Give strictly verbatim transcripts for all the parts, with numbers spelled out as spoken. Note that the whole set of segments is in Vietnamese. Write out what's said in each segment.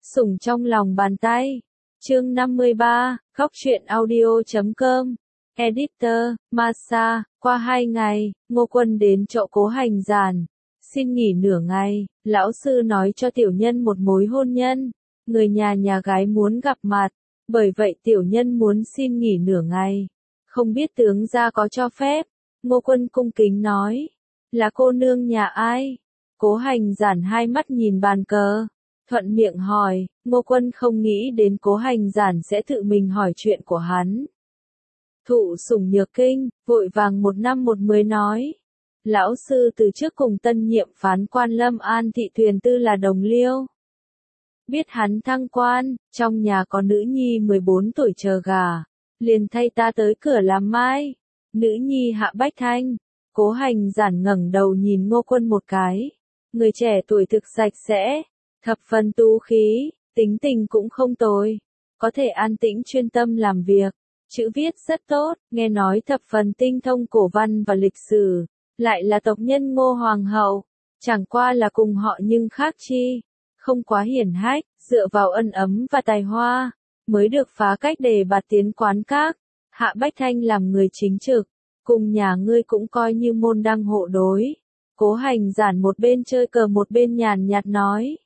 Sủng trong lòng bàn tay. Chương năm mươi ba, khóc chuyện audio chấm com. Editor, Masa, qua hai ngày, Ngô Quân đến chỗ Cố Hành Giản. Xin nghỉ nửa ngày, lão sư nói cho tiểu nhân một mối hôn nhân. Người nhà nhà gái muốn gặp mặt, bởi vậy tiểu nhân muốn xin nghỉ nửa ngày. Không biết tướng gia có cho phép? Ngô Quân cung kính nói. Là cô nương nhà ai? Cố Hành Giản hai mắt nhìn bàn cờ. Thuận miệng hỏi, Ngô Quân không nghĩ đến Cố Hành Giản sẽ tự mình hỏi chuyện của hắn. Thụ sủng nhược kinh, vội vàng một năm một mười nói. Lão sư từ trước cùng tân nhiệm phán quan Lâm An Thị Thuyền Tư là đồng liêu. Biết hắn thăng quan, trong nhà có nữ nhi mười bốn tuổi chờ gà, liền thay ta tới cửa làm mai. Nữ nhi Hạ Bách Thanh. Cố Hành Giản ngẩng đầu nhìn Ngô Quân một cái. Người trẻ tuổi thực sạch sẽ, thập phần tú khí, tính tình cũng không tồi, có thể an tĩnh chuyên tâm làm việc, chữ viết rất tốt, nghe nói thập phần tinh thông cổ văn và lịch sử, lại là tộc nhân Ngô Hoàng hậu, chẳng qua là cùng họ nhưng khác chi, không quá hiển hách, dựa vào ân ấm và tài hoa, mới được phá cách đề bạt tiến quán các. Hạ Bách Thanh làm người chính trực, cùng nhà ngươi cũng coi như môn đăng hộ đối. Cố Hành Giản một bên chơi cờ một bên nhàn nhạt nói.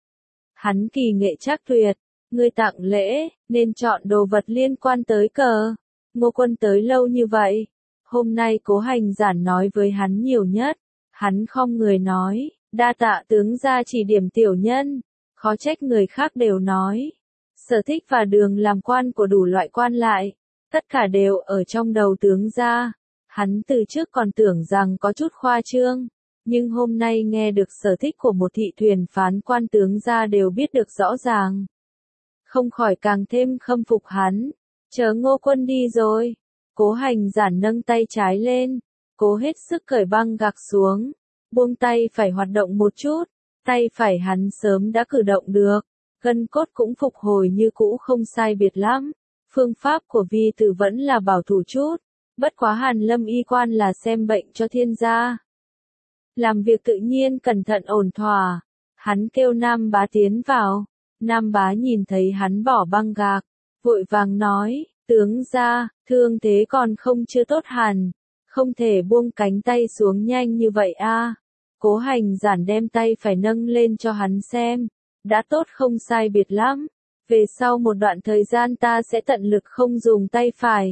Hắn kỳ nghệ trác tuyệt, ngươi tặng lễ, nên chọn đồ vật liên quan tới cờ. Ngô Quân tới lâu như vậy, hôm nay Cố Hành Giản nói với hắn nhiều nhất, hắn khom người nói, đa tạ tướng gia chỉ điểm tiểu nhân, khó trách người khác đều nói. Sở thích và đường làm quan của đủ loại quan lại, tất cả đều ở trong đầu tướng gia. Hắn từ trước còn tưởng rằng có chút khoa trương, nhưng hôm nay nghe được sở thích của một thị thuyền phán quan tướng gia đều biết được rõ ràng. Không khỏi càng thêm khâm phục hắn. Chớ Ngô Quân đi rồi. Cố Hành Giản nâng tay trái lên, cố hết sức cởi băng gạc xuống, buông tay phải hoạt động một chút, tay phải hắn sớm đã cử động được, gân cốt cũng phục hồi như cũ không sai biệt lắm. Phương pháp của vi tử vẫn là bảo thủ chút, bất quá Hàn Lâm y quan là xem bệnh cho thiên gia. Làm việc tự nhiên cẩn thận ổn thỏa, hắn kêu Nam Bá tiến vào, Nam Bá nhìn thấy hắn bỏ băng gạc, vội vàng nói, tướng gia, thương thế còn không chưa tốt hẳn, không thể buông cánh tay xuống nhanh như vậy a. Cố Hành Giản đem tay phải nâng lên cho hắn xem, đã tốt không sai biệt lắm, về sau một đoạn thời gian ta sẽ tận lực không dùng tay phải.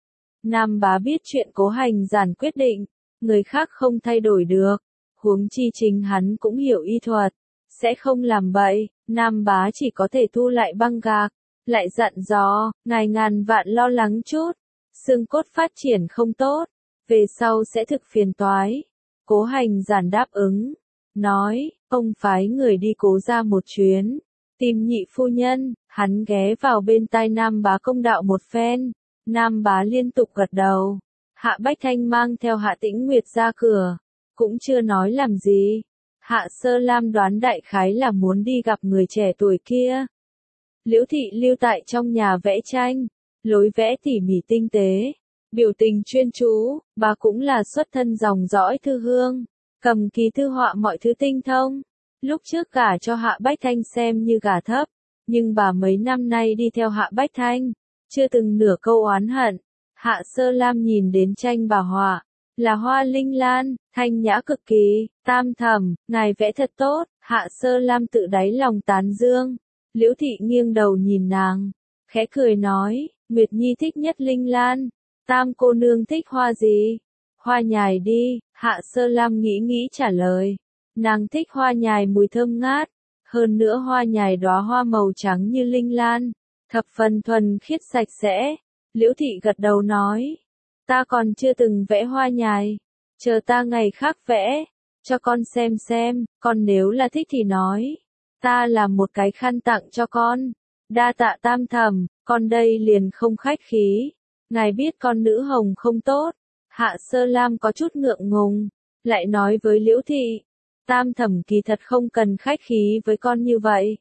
Nam Bá biết chuyện Cố Hành Giản quyết định, người khác không thay đổi được, huống chi chính hắn cũng hiểu y thuật, sẽ không làm bậy. Nam Bá chỉ có thể thu lại băng gạc, lại dặn dò, ngài ngàn vạn lo lắng chút, xương cốt phát triển không tốt, về sau sẽ thực phiền toái. Cố Hành Giản đáp ứng, nói, ông phái người đi Cố ra một chuyến, tìm nhị phu nhân. Hắn ghé vào bên tai Nam Bá công đạo một phen, Nam Bá liên tục gật đầu. Hạ Bách Thanh mang theo Hạ Tĩnh Nguyệt ra cửa, cũng chưa nói làm gì. Hạ Sơ Lam đoán đại khái là muốn đi gặp người trẻ tuổi kia. Liễu Thị lưu tại trong nhà vẽ tranh, lối vẽ tỉ mỉ tinh tế, biểu tình chuyên chú, bà cũng là xuất thân dòng dõi thư hương, cầm kỳ thư họa mọi thứ tinh thông. Lúc trước gả cho Hạ Bách Thanh xem như gả thấp, nhưng bà mấy năm nay đi theo Hạ Bách Thanh, chưa từng nửa câu oán hận. Hạ Sơ Lam nhìn đến tranh bà họa, là hoa linh lan, thanh nhã cực kỳ, tam thẩm, ngài vẽ thật tốt. Hạ Sơ Lam tự đáy lòng tán dương. Liễu Thị nghiêng đầu nhìn nàng, khẽ cười nói, Nguyệt Nhi thích nhất linh lan, tam cô nương thích hoa gì? Hoa nhài đi. Hạ Sơ Lam nghĩ nghĩ trả lời, nàng thích hoa nhài mùi thơm ngát, hơn nữa hoa nhài đóa hoa màu trắng như linh lan, thập phần thuần khiết sạch sẽ. Liễu Thị gật đầu nói, ta còn chưa từng vẽ hoa nhài, chờ ta ngày khác vẽ, cho con xem xem, con nếu là thích thì nói, ta làm một cái khăn tặng cho con. Đa tạ tam thẩm, con đây liền không khách khí, ngài biết con nữ hồng không tốt. Hạ Sơ Lam có chút ngượng ngùng, lại nói với Liễu Thị, tam thẩm kỳ thật không cần khách khí với con như vậy.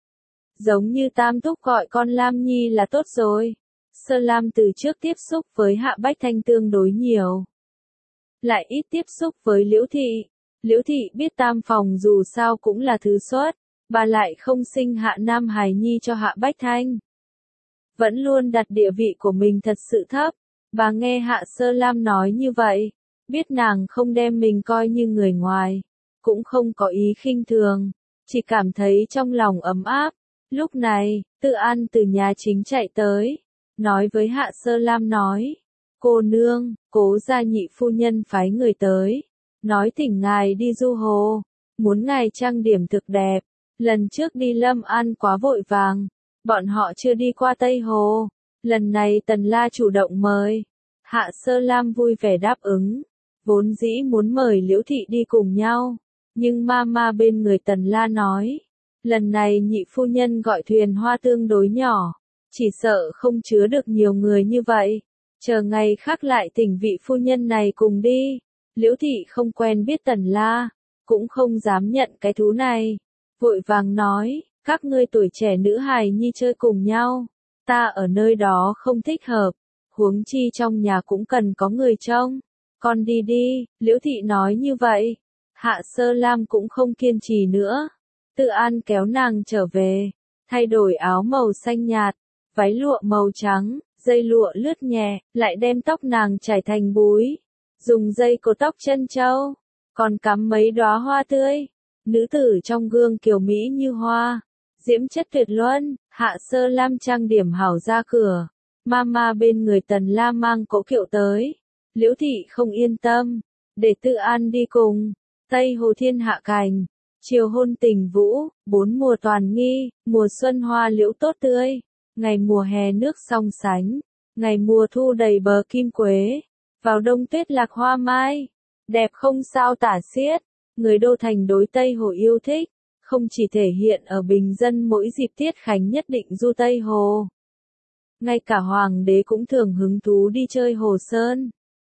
Giống như tam thúc gọi con Lam Nhi là tốt rồi. Sơ Lam từ trước tiếp xúc với Hạ Bách Thanh tương đối nhiều, lại ít tiếp xúc với Liễu Thị. Liễu Thị biết tam phòng dù sao cũng là thứ xuất, bà lại không sinh Hạ Nam hài nhi cho Hạ Bách Thanh. Vẫn luôn đặt địa vị của mình thật sự thấp, bà nghe Hạ Sơ Lam nói như vậy, biết nàng không đem mình coi như người ngoài, cũng không có ý khinh thường, chỉ cảm thấy trong lòng ấm áp. Lúc này, Tự An từ nhà chính chạy tới, nói với Hạ Sơ Lam nói, cô nương, Cố gia nhị phu nhân phái người tới, nói thỉnh ngài đi du hồ, muốn ngài trang điểm thực đẹp, lần trước đi Lâm An quá vội vàng, bọn họ chưa đi qua Tây Hồ, lần này Tần La chủ động mời. Hạ Sơ Lam vui vẻ đáp ứng, vốn dĩ muốn mời Liễu Thị đi cùng nhau, nhưng mama bên người Tần La nói, lần này nhị phu nhân gọi thuyền hoa tương đối nhỏ, chỉ sợ không chứa được nhiều người như vậy, chờ ngày khác lại thỉnh vị phu nhân này cùng đi. Liễu Thị không quen biết Tần La, cũng không dám nhận cái thú này, vội vàng nói, các ngươi tuổi trẻ nữ hài nhi chơi cùng nhau, ta ở nơi đó không thích hợp, huống chi trong nhà cũng cần có người trông, con đi đi. Liễu Thị nói như vậy, Hạ Sơ Lam cũng không kiên trì nữa, Tự An kéo nàng trở về, thay đổi áo màu xanh nhạt, váy lụa màu trắng, dây lụa lướt nhẹ, lại đem tóc nàng trải thành búi, dùng dây cột tóc chân châu, còn cắm mấy đóa hoa tươi. Nữ tử trong gương kiều mỹ như hoa, diễm chất tuyệt luân. Hạ Sơ Lam trang điểm hảo ra cửa, mama bên người Tần La mang cỗ kiệu tới. Liễu Thị không yên tâm, để Tự An đi cùng. Tây Hồ thiên hạ cành, chiều hôn tình vũ, bốn mùa toàn nghi, mùa xuân hoa liễu tốt tươi, ngày mùa hè nước song sánh, ngày mùa thu đầy bờ kim quế, vào đông tuyết lạc hoa mai, đẹp không sao tả xiết. Người đô thành đối Tây Hồ yêu thích, không chỉ thể hiện ở bình dân mỗi dịp tiết khánh nhất định du Tây Hồ. Ngay cả hoàng đế cũng thường hứng thú đi chơi Hồ Sơn.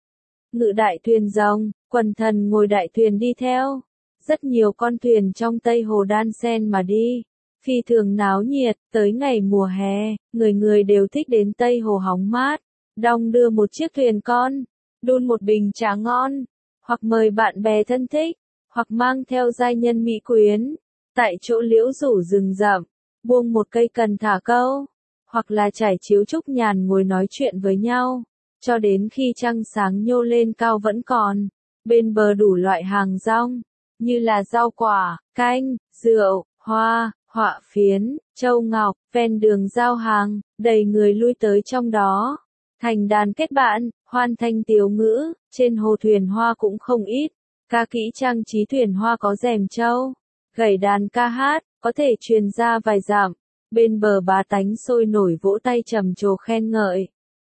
Ngự đại thuyền rồng, quần thần ngồi đại thuyền đi theo. Rất nhiều con thuyền trong Tây Hồ đan xen mà đi. Phi thường náo nhiệt, tới ngày mùa hè, người người đều thích đến Tây Hồ hóng mát. Đong đưa một chiếc thuyền con, đun một bình trà ngon, hoặc mời bạn bè thân thích, hoặc mang theo giai nhân mỹ quyến, tại chỗ liễu rủ rừng rậm, buông một cây cần thả câu, hoặc là trải chiếu trúc nhàn ngồi nói chuyện với nhau, cho đến khi trăng sáng nhô lên cao vẫn còn, bên bờ đủ loại hàng rong, như là rau quả, canh, rượu, hoa, họa phiến, châu ngọc, ven đường giao hàng, đầy người lui tới trong đó. Thành đàn kết bạn, hoan thanh tiếu ngữ, trên hồ thuyền hoa cũng không ít. Ca kỹ trang trí thuyền hoa có rèm châu, gảy đàn ca hát, có thể truyền ra vài dặm. Bên bờ bá tánh sôi nổi vỗ tay trầm trồ khen ngợi.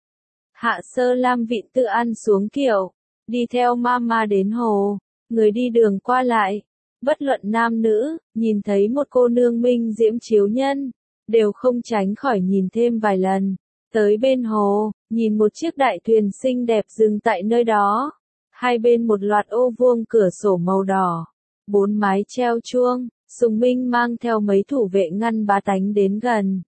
Hạ Sơ Lam vịn Tự An xuống kiệu, đi theo mama đến hồ, người đi đường qua lại, bất luận nam nữ, nhìn thấy một cô nương minh diễm chiếu nhân, đều không tránh khỏi nhìn thêm vài lần. Tới bên hồ, nhìn một chiếc đại thuyền xinh đẹp dừng tại nơi đó. Hai bên một loạt ô vuông cửa sổ màu đỏ, bốn mái treo chuông, Sùng Minh mang theo mấy thủ vệ ngăn bá tánh đến gần.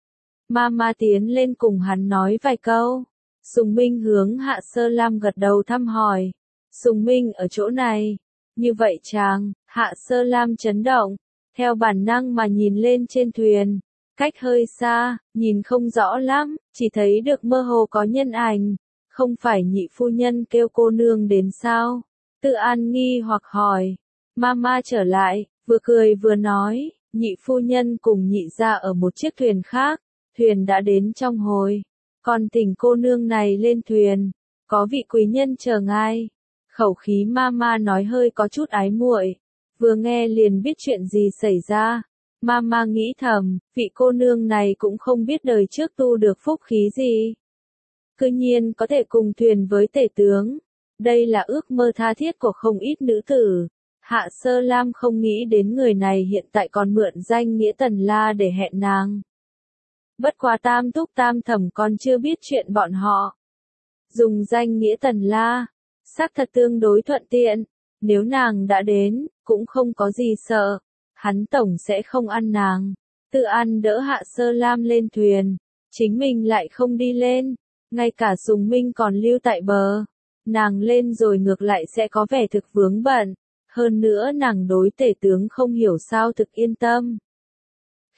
Mama tiến lên cùng hắn nói vài câu. Sùng Minh hướng Hạ Sơ Lam gật đầu thăm hỏi. Sùng Minh ở chỗ này. Như vậy chàng, Hạ Sơ Lam chấn động, theo bản năng mà nhìn lên trên thuyền. Cách hơi xa, nhìn không rõ lắm, chỉ thấy được mơ hồ có nhân ảnh. Không phải nhị phu nhân kêu cô nương đến sao? Tự An nghi hoặc hỏi. Mama trở lại, vừa cười vừa nói, nhị phu nhân cùng nhị gia ở một chiếc thuyền khác, thuyền đã đến trong hồi. Còn thỉnh cô nương này lên thuyền, có vị quý nhân chờ ngài. Khẩu khí mama nói hơi có chút ái muội, vừa nghe liền biết chuyện gì xảy ra. Mama nghĩ thầm, vị cô nương này cũng không biết đời trước tu được phúc khí gì. Cư nhiên có thể cùng thuyền với tể tướng. Đây là ước mơ tha thiết của không ít nữ tử. Hạ Sơ Lam không nghĩ đến người này hiện tại còn mượn danh nghĩa Tần La để hẹn nàng. Bất quá tam thúc tam thẩm còn chưa biết chuyện bọn họ. Dùng danh nghĩa Tần La, xác thật tương đối thuận tiện. Nếu nàng đã đến, cũng không có gì sợ. Hắn tổng sẽ không ăn nàng. Tự An đỡ Hạ Sơ Lam lên thuyền. Chính mình lại không đi lên. Ngay cả Sùng Minh còn lưu tại bờ. Nàng lên rồi ngược lại sẽ có vẻ thực vướng bận. Hơn nữa nàng đối tể tướng không hiểu sao thực yên tâm.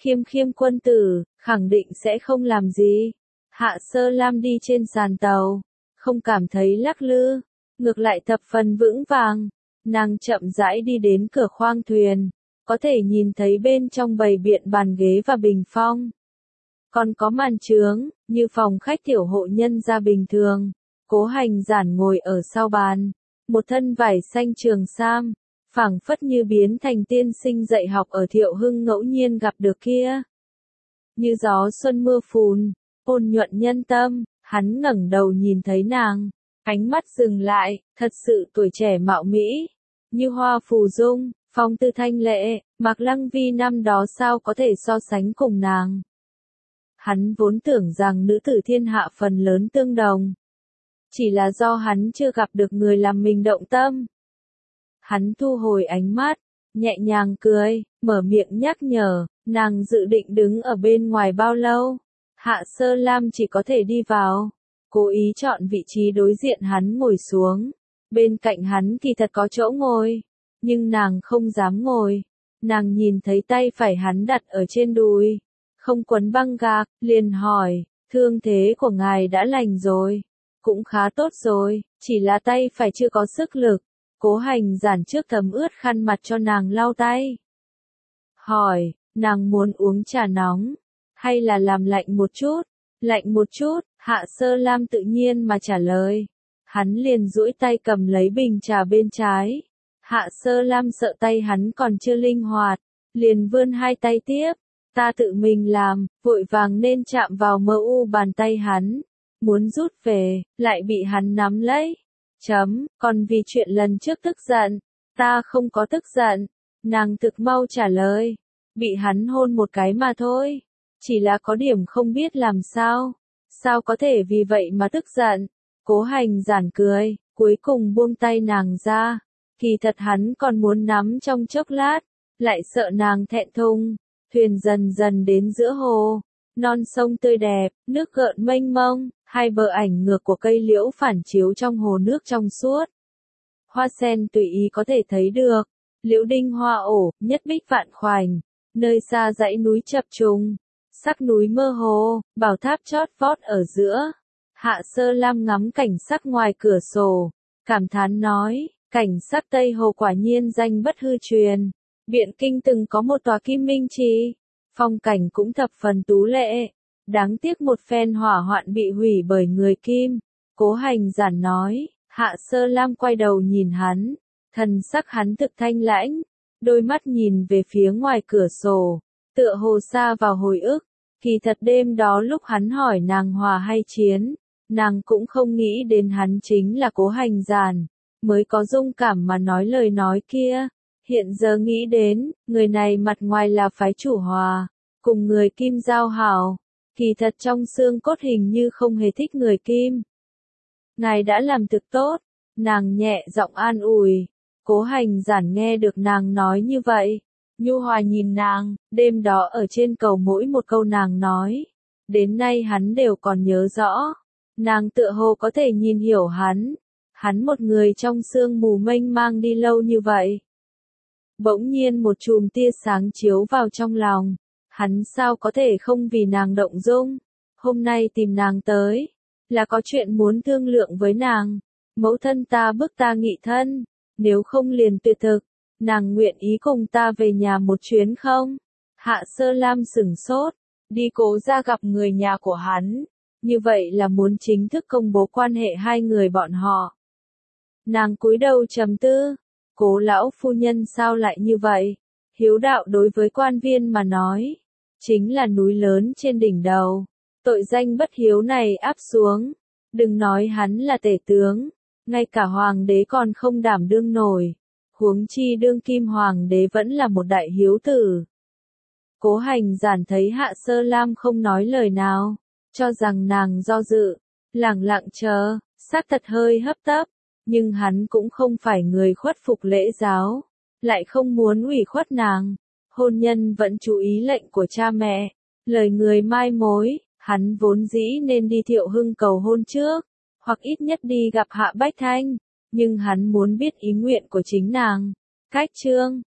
Khiêm khiêm quân tử, khẳng định sẽ không làm gì. Hạ Sơ Lam đi trên sàn tàu, không cảm thấy lắc lư, ngược lại thập phần vững vàng. Nàng chậm rãi đi đến cửa khoang thuyền, có thể nhìn thấy bên trong bày biện bàn ghế và bình phong. Còn có màn trướng, như phòng khách tiểu hộ nhân gia bình thường. Cố Hành Giản ngồi ở sau bàn, một thân vải xanh trường sam, phảng phất như biến thành tiên sinh dạy học ở Thiệu Hưng ngẫu nhiên gặp được kia. Như gió xuân mưa phùn, ôn nhuận nhân tâm, hắn ngẩng đầu nhìn thấy nàng, ánh mắt dừng lại, thật sự tuổi trẻ mạo mỹ, như hoa phù dung, phong tư thanh lệ, Mạc Lăng Vi năm đó sao có thể so sánh cùng nàng. Hắn vốn tưởng rằng nữ tử thiên hạ phần lớn tương đồng. Chỉ là do hắn chưa gặp được người làm mình động tâm. Hắn thu hồi ánh mắt, nhẹ nhàng cười, mở miệng nhắc nhở, nàng dự định đứng ở bên ngoài bao lâu. Hạ Sơ Lam chỉ có thể đi vào, cố ý chọn vị trí đối diện hắn ngồi xuống. Bên cạnh hắn kỳ thật có chỗ ngồi, nhưng nàng không dám ngồi. Nàng nhìn thấy tay phải hắn đặt ở trên đùi, không quấn băng gạc, liền hỏi, thương thế của ngài đã lành rồi. Cũng khá tốt rồi, chỉ là tay phải chưa có sức lực. Cố Hành Giản trước thấm ướt khăn mặt cho nàng lau tay. Hỏi, nàng muốn uống trà nóng, hay là làm lạnh một chút? Lạnh một chút, Hạ Sơ Lam tự nhiên mà trả lời. Hắn liền duỗi tay cầm lấy bình trà bên trái. Hạ Sơ Lam sợ tay hắn còn chưa linh hoạt, liền vươn hai tay tiếp. Ta tự mình làm, vội vàng nên chạm vào mờ u bàn tay hắn. Muốn rút về, lại bị hắn nắm lấy. Chấm, còn vì chuyện lần trước tức giận. Ta không có tức giận. Nàng thực mau trả lời. Bị hắn hôn một cái mà thôi. Chỉ là có điểm không biết làm sao. Sao có thể vì vậy mà tức giận. Cố Hành Giản cười, cuối cùng buông tay nàng ra. Kỳ thật hắn còn muốn nắm trong chốc lát. Lại sợ nàng thẹn thùng. Thuyền dần dần đến giữa hồ. Non sông tươi đẹp, nước gợn mênh mông, hai bờ ảnh ngược của cây liễu phản chiếu trong hồ nước trong suốt. Hoa sen tùy ý có thể thấy được, liễu đinh hoa ổ, nhất bích vạn khoảnh, nơi xa dãy núi chập trùng, sắc núi mơ hồ, bảo tháp chót vót ở giữa. Hạ Sơ Lam ngắm cảnh sắc ngoài cửa sổ, cảm thán nói, cảnh sắc Tây Hồ quả nhiên danh bất hư truyền. Biện Kinh từng có một tòa kim minh trì. Phong cảnh cũng thập phần tú lệ, đáng tiếc một phen hỏa hoạn bị hủy bởi người Kim. Cố Hành Giản nói, Hạ Sơ Lam quay đầu nhìn hắn, thần sắc hắn thực thanh lãnh, đôi mắt nhìn về phía ngoài cửa sổ, tựa hồ xa vào hồi ức. Kỳ thật đêm đó lúc hắn hỏi nàng hòa hay chiến, nàng cũng không nghĩ đến hắn chính là Cố Hành Giản, mới có dung cảm mà nói lời nói kia. Hiện giờ nghĩ đến, người này mặt ngoài là phái chủ hòa, cùng người Kim giao hảo, kỳ thật trong xương cốt hình như không hề thích người Kim. Ngài đã làm thực tốt, nàng nhẹ giọng an ủi. Cố Hành Giản nghe được nàng nói như vậy, nhu hòa nhìn nàng, đêm đó ở trên cầu mỗi một câu nàng nói, đến nay hắn đều còn nhớ rõ. Nàng tựa hồ có thể nhìn hiểu hắn, hắn một người trong sương mù mênh mang đi lâu như vậy. Bỗng nhiên một chùm tia sáng chiếu vào trong lòng, hắn sao có thể không vì nàng động dung. Hôm nay tìm nàng tới, là có chuyện muốn thương lượng với nàng. Mẫu thân ta bức ta nghị thân, nếu không liền tuyệt thực, nàng nguyện ý cùng ta về nhà một chuyến không? Hạ Sơ Lam sửng sốt, đi Cố ra gặp người nhà của hắn, như vậy là muốn chính thức công bố quan hệ hai người bọn họ. Nàng cúi đầu trầm tư. Cố lão phu nhân sao lại như vậy? Hiếu đạo đối với quan viên mà nói, chính là núi lớn trên đỉnh đầu. Tội danh bất hiếu này áp xuống, đừng nói hắn là tể tướng, ngay cả hoàng đế còn không đảm đương nổi, huống chi đương kim hoàng đế vẫn là một đại hiếu tử. Cố Hành Giản thấy Hạ Sơ Lam không nói lời nào, cho rằng nàng do dự, lẳng lặng chờ, xác thật hơi hấp tấp. Nhưng hắn cũng không phải người khuất phục lễ giáo, lại không muốn ủy khuất nàng. Hôn nhân vẫn chú ý lệnh của cha mẹ, lời người mai mối, hắn vốn dĩ nên đi Thiệu Hưng cầu hôn trước, hoặc ít nhất đi gặp Hạ Bách Thanh, nhưng hắn muốn biết ý nguyện của chính nàng. Cách chương